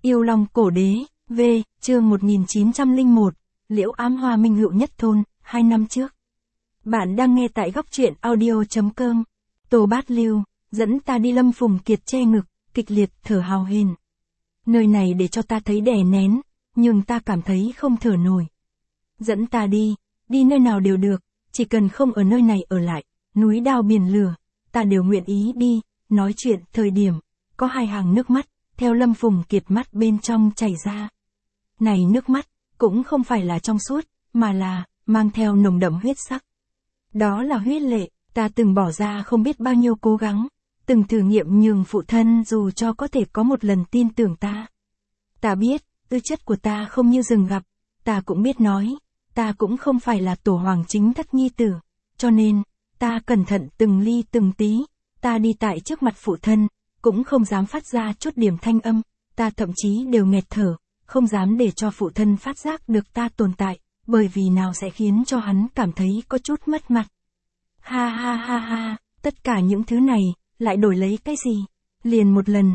Yêu Long Cổ Đế, V, chương 1901, Liễu Ám Hoa Minh Hữu Nhất Thôn, 2 năm trước. Bạn đang nghe tại góc truyện audio.com. Tô Bát Lưu, dẫn ta đi. Lâm Phùng Kiệt che ngực, kịch liệt thở hào hển. Nơi này để cho ta thấy đè nén, nhưng ta cảm thấy không thở nổi. Dẫn ta đi, đi nơi nào đều được, chỉ cần không ở nơi này ở lại, núi đao biển lửa, ta đều nguyện ý đi. Nói chuyện thời điểm, có 2 hàng nước mắt, theo Lâm Phùng Kiệt mắt bên trong chảy ra. Này nước mắt, cũng không phải là trong suốt, mà là, mang theo nồng đậm huyết sắc. Đó là huyết lệ, ta từng bỏ ra không biết bao nhiêu cố gắng, từng thử nghiệm nhường phụ thân dù cho có thể có một lần tin tưởng ta. Ta biết, tư chất của ta không như rừng gặp, ta cũng biết nói, ta cũng không phải là tổ hoàng chính thất nhi tử, cho nên, ta cẩn thận từng ly từng tí, ta đi tại trước mặt phụ thân, cũng không dám phát ra chút điểm thanh âm, ta thậm chí đều nghẹt thở, không dám để cho phụ thân phát giác được ta tồn tại, bởi vì nào sẽ khiến cho hắn cảm thấy có chút mất mặt. Ha ha ha ha, tất cả những thứ này, lại đổi lấy cái gì? Liền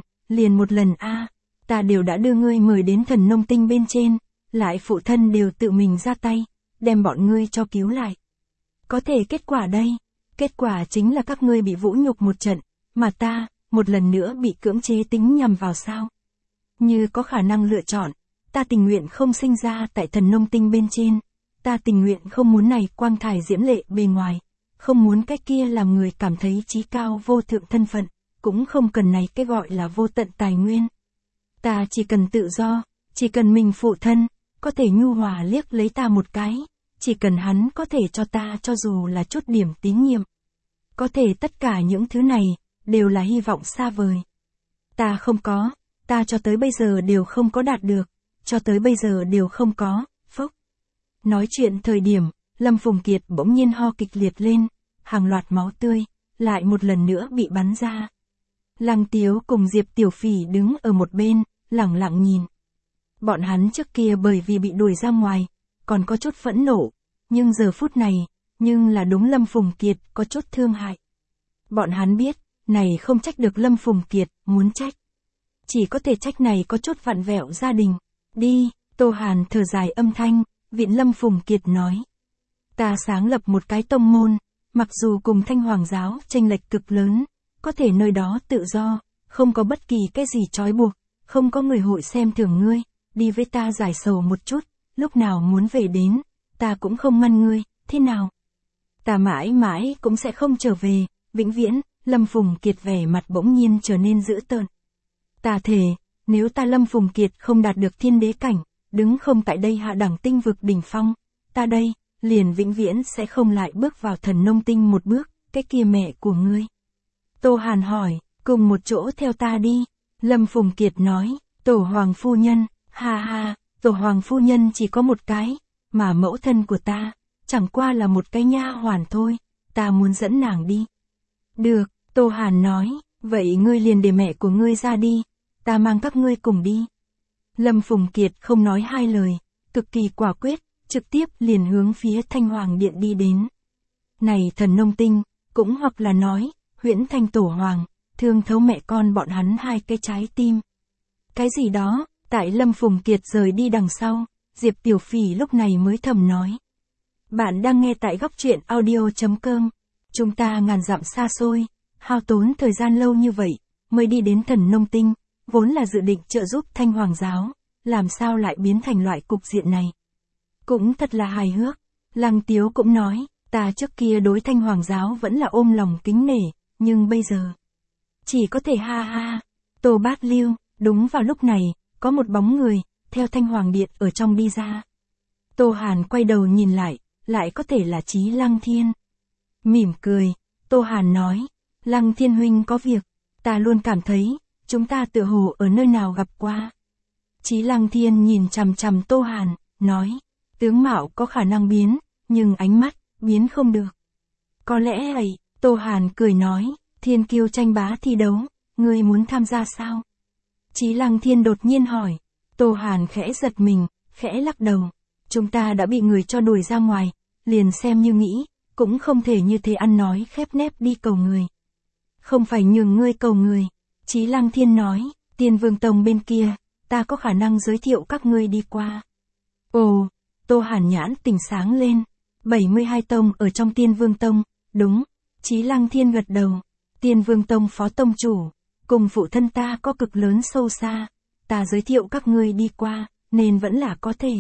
một lần a, ta đều đã đưa ngươi mời đến Thần Nông Tinh bên trên, lại phụ thân đều tự mình ra tay, đem bọn ngươi cho cứu lại. Có thể kết quả đây, kết quả chính là các ngươi bị vũ nhục một trận, mà ta, một lần nữa bị cưỡng chế tính nhằm vào sao? Như có khả năng lựa chọn, ta tình nguyện không sinh ra tại Thần Nông Tinh bên trên, ta tình nguyện không muốn này quang thải diễm lệ bề ngoài, không muốn cái kia làm người cảm thấy chí cao vô thượng thân phận, cũng không cần này cái gọi là vô tận tài nguyên. Ta chỉ cần tự do, chỉ cần mình phụ thân, có thể nhu hòa liếc lấy ta một cái, chỉ cần hắn có thể cho ta cho dù là chút điểm tín nhiệm. Có thể tất cả những thứ này, đều là hy vọng xa vời. Ta không có, ta cho tới bây giờ đều không có đạt được, cho tới bây giờ đều không có, phốc. Nói chuyện thời điểm, Lâm Phùng Kiệt bỗng nhiên ho kịch liệt lên, hàng loạt máu tươi, lại một lần nữa bị bắn ra. Lăng Tiếu cùng Diệp Tiểu Phỉ đứng ở một bên, lẳng lặng nhìn. Bọn hắn trước kia bởi vì bị đuổi ra ngoài, còn có chút phẫn nộ, nhưng giờ phút này, nhưng là đúng Lâm Phùng Kiệt có chút thương hại. Bọn hắn biết, này không trách được Lâm Phùng Kiệt, muốn trách. Chỉ có thể trách này có chút vặn vẹo gia đình. Đi, Tô Hàn thở dài âm thanh, viện Lâm Phùng Kiệt nói. Ta sáng lập một cái tông môn, mặc dù cùng Thanh Hoàng giáo chênh lệch cực lớn, có thể nơi đó tự do, không có bất kỳ cái gì trói buộc, không có người hội xem thường ngươi, đi với ta giải sầu một chút, lúc nào muốn về đến, ta cũng không ngăn ngươi, thế nào? Ta mãi mãi cũng sẽ không trở về, vĩnh viễn. Lâm Phùng Kiệt vẻ mặt bỗng nhiên trở nên dữ tợn. Ta thề, nếu ta Lâm Phùng Kiệt không đạt được thiên đế cảnh, đứng không tại đây hạ đẳng tinh vực đỉnh phong, ta đây, liền vĩnh viễn sẽ không lại bước vào Thần Nông Tinh một bước, cái kia mẹ của ngươi. Tô Hàn hỏi, cùng một chỗ theo ta đi. Lâm Phùng Kiệt nói, Tổ Hoàng Phu Nhân, ha ha, Tổ Hoàng Phu Nhân chỉ có một cái, mà mẫu thân của ta, chẳng qua là một cái nha hoàn thôi, ta muốn dẫn nàng đi. Được, Tô Hàn nói, vậy ngươi liền để mẹ của ngươi ra đi, ta mang các ngươi cùng đi. Lâm Phùng Kiệt không nói hai lời, cực kỳ quả quyết, trực tiếp liền hướng phía Thanh Hoàng Điện đi đến. Này Thần Nông Tinh, cũng hoặc là nói, Huyễn Thanh Tổ Hoàng, thương thấu mẹ con bọn hắn 2 cái trái tim. Cái gì đó, tại Lâm Phùng Kiệt rời đi đằng sau, Diệp Tiểu Phỉ lúc này mới thầm nói. Bạn đang nghe tại góc truyện audio.com. Chúng ta ngàn dặm xa xôi, hao tốn thời gian lâu như vậy, mới đi đến Thần Nông Tinh, vốn là dự định trợ giúp Thanh Hoàng giáo, làm sao lại biến thành loại cục diện này. Cũng thật là hài hước, Lăng Tiếu cũng nói, ta trước kia đối Thanh Hoàng giáo vẫn là ôm lòng kính nể, nhưng bây giờ, chỉ có thể ha ha. Tô Bát Lưu, đúng vào lúc này, có một bóng người, theo Thanh Hoàng Điện ở trong đi ra. Tô Hàn quay đầu nhìn lại có thể là Chí Lăng Thiên. Mỉm cười, Tô Hàn nói, Lăng Thiên huynh có việc, ta luôn cảm thấy, chúng ta tựa hồ ở nơi nào gặp qua. Chí Lăng Thiên nhìn chằm chằm Tô Hàn, nói, tướng mạo có khả năng biến, nhưng ánh mắt, biến không được. Có lẽ vậy, Tô Hàn cười nói, thiên kiêu tranh bá thi đấu, ngươi muốn tham gia sao? Chí Lăng Thiên đột nhiên hỏi, Tô Hàn khẽ giật mình, khẽ lắc đầu, chúng ta đã bị người cho đuổi ra ngoài, liền xem như nghĩ, cũng không thể như thế ăn nói khép nép đi cầu người. Không phải nhường ngươi cầu người, Chí Lăng Thiên nói, Tiên Vương Tông bên kia, ta có khả năng giới thiệu các ngươi đi qua. Ồ, Tô Hàn nhãn tỉnh sáng lên. 72 tông ở trong Tiên Vương Tông, đúng. Chí Lăng Thiên gật đầu. Tiên Vương Tông phó tông chủ, cùng phụ thân ta có cực lớn sâu xa. Ta giới thiệu các ngươi đi qua, nên vẫn là có thể.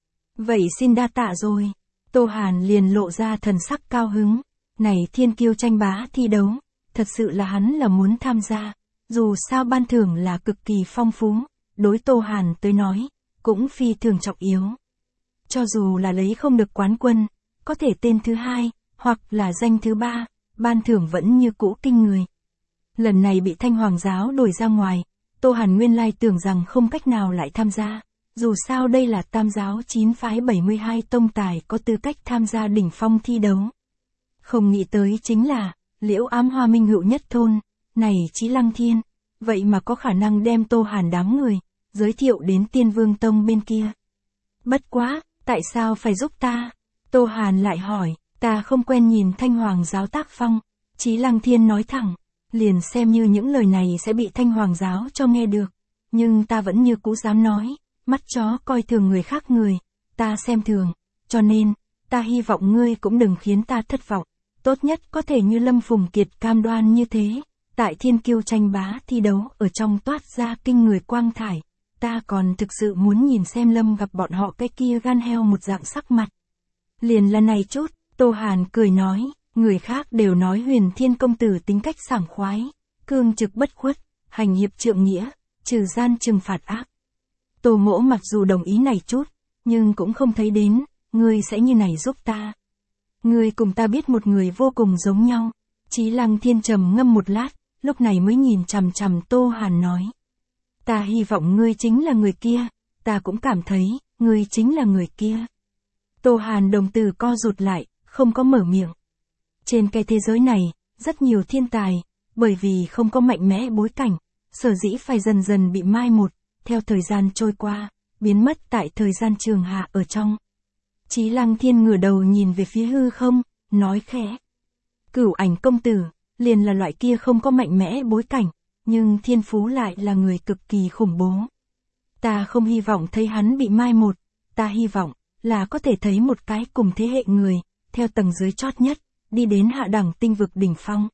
Vậy xin đa tạ rồi. Tô Hàn liền lộ ra thần sắc cao hứng. Này thiên kiêu tranh bá thi đấu, thật sự là hắn là muốn tham gia. Dù sao ban thưởng là cực kỳ phong phú, đối Tô Hàn tới nói, cũng phi thường trọng yếu. Cho dù là lấy không được quán quân, có thể tên thứ 2, hoặc là danh thứ 3, ban thưởng vẫn như cũ kinh người. Lần này bị Thanh Hoàng giáo đổi ra ngoài, Tô Hàn nguyên lai tưởng rằng không cách nào lại tham gia. Dù sao đây là tam giáo 9 phái 72 tông tài có tư cách tham gia đỉnh phong thi đấu. Không nghĩ tới chính là, Liễu Ám Hoa Minh Hữu nhất thôn, này Chí Lăng Thiên, vậy mà có khả năng đem Tô Hàn đám người, giới thiệu đến Tiên Vương Tông bên kia. Bất quá, tại sao phải giúp ta? Tô Hàn lại hỏi, ta không quen nhìn Thanh Hoàng giáo tác phong. Chí Lăng Thiên nói thẳng, liền xem như những lời này sẽ bị Thanh Hoàng giáo cho nghe được. Nhưng ta vẫn như cũ dám nói, mắt chó coi thường người khác người, ta xem thường, cho nên, ta hy vọng ngươi cũng đừng khiến ta thất vọng. Tốt nhất có thể như Lâm Phùng Kiệt cam đoan như thế, tại thiên kiêu tranh bá thi đấu ở trong toát ra kinh người quang thải. Ta còn thực sự muốn nhìn xem Lâm gặp bọn họ cái kia gan heo một dạng sắc mặt. Liền là này chút, Tô Hàn cười nói, người khác đều nói Huyền Thiên công tử tính cách sảng khoái, cương trực bất khuất, hành hiệp trượng nghĩa, trừ gian trừng phạt ác. Tô Mỗ mặc dù đồng ý này chút, nhưng cũng không thấy đến, ngươi sẽ như này giúp ta. Ngươi cùng ta biết một người vô cùng giống nhau. Chí Lăng Thiên trầm ngâm một lát, lúc này mới nhìn chằm chằm Tô Hàn nói. Ta hy vọng ngươi chính là người kia, ta cũng cảm thấy, ngươi chính là người kia. Tô Hàn đồng tử co rụt lại, không có mở miệng. Trên cái thế giới này, rất nhiều thiên tài, bởi vì không có mạnh mẽ bối cảnh, sở dĩ phải dần dần bị mai một, theo thời gian trôi qua, biến mất tại thời gian trường hạ ở trong. Chí Lăng Thiên ngửa đầu nhìn về phía hư không, nói khẽ. Cửu Ảnh công tử, liền là loại kia không có mạnh mẽ bối cảnh, nhưng thiên phú lại là người cực kỳ khủng bố. Ta không hy vọng thấy hắn bị mai một, ta hy vọng là có thể thấy một cái cùng thế hệ người, theo tầng dưới chót nhất, đi đến hạ đẳng tinh vực đỉnh phong.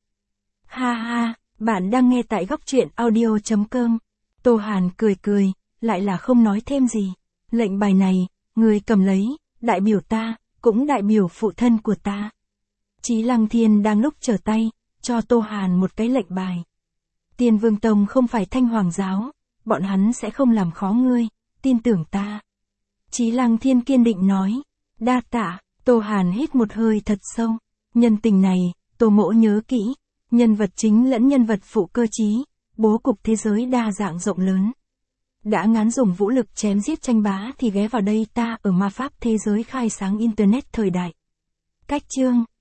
Ha ha, bạn đang nghe tại góc truyện audio.com. Tô Hàn cười cười, lại là không nói thêm gì. Lệnh bài này, người cầm lấy, đại biểu ta, cũng đại biểu phụ thân của ta. Chí Lăng Thiên đang lúc trở tay, cho Tô Hàn một cái lệnh bài. Tiên Vương Tông không phải Thanh Hoàng giáo, bọn hắn sẽ không làm khó ngươi, tin tưởng ta. Chí Lăng Thiên kiên định nói, đa tạ. Tô Hàn hít một hơi thật sâu, nhân tình này, Tô Mỗ nhớ kỹ, nhân vật chính lẫn nhân vật phụ cơ trí, bố cục thế giới đa dạng rộng lớn. Đã ngán dùng vũ lực chém giết tranh bá thì ghé vào đây ta ở ma pháp thế giới khai sáng internet thời đại. Cách chương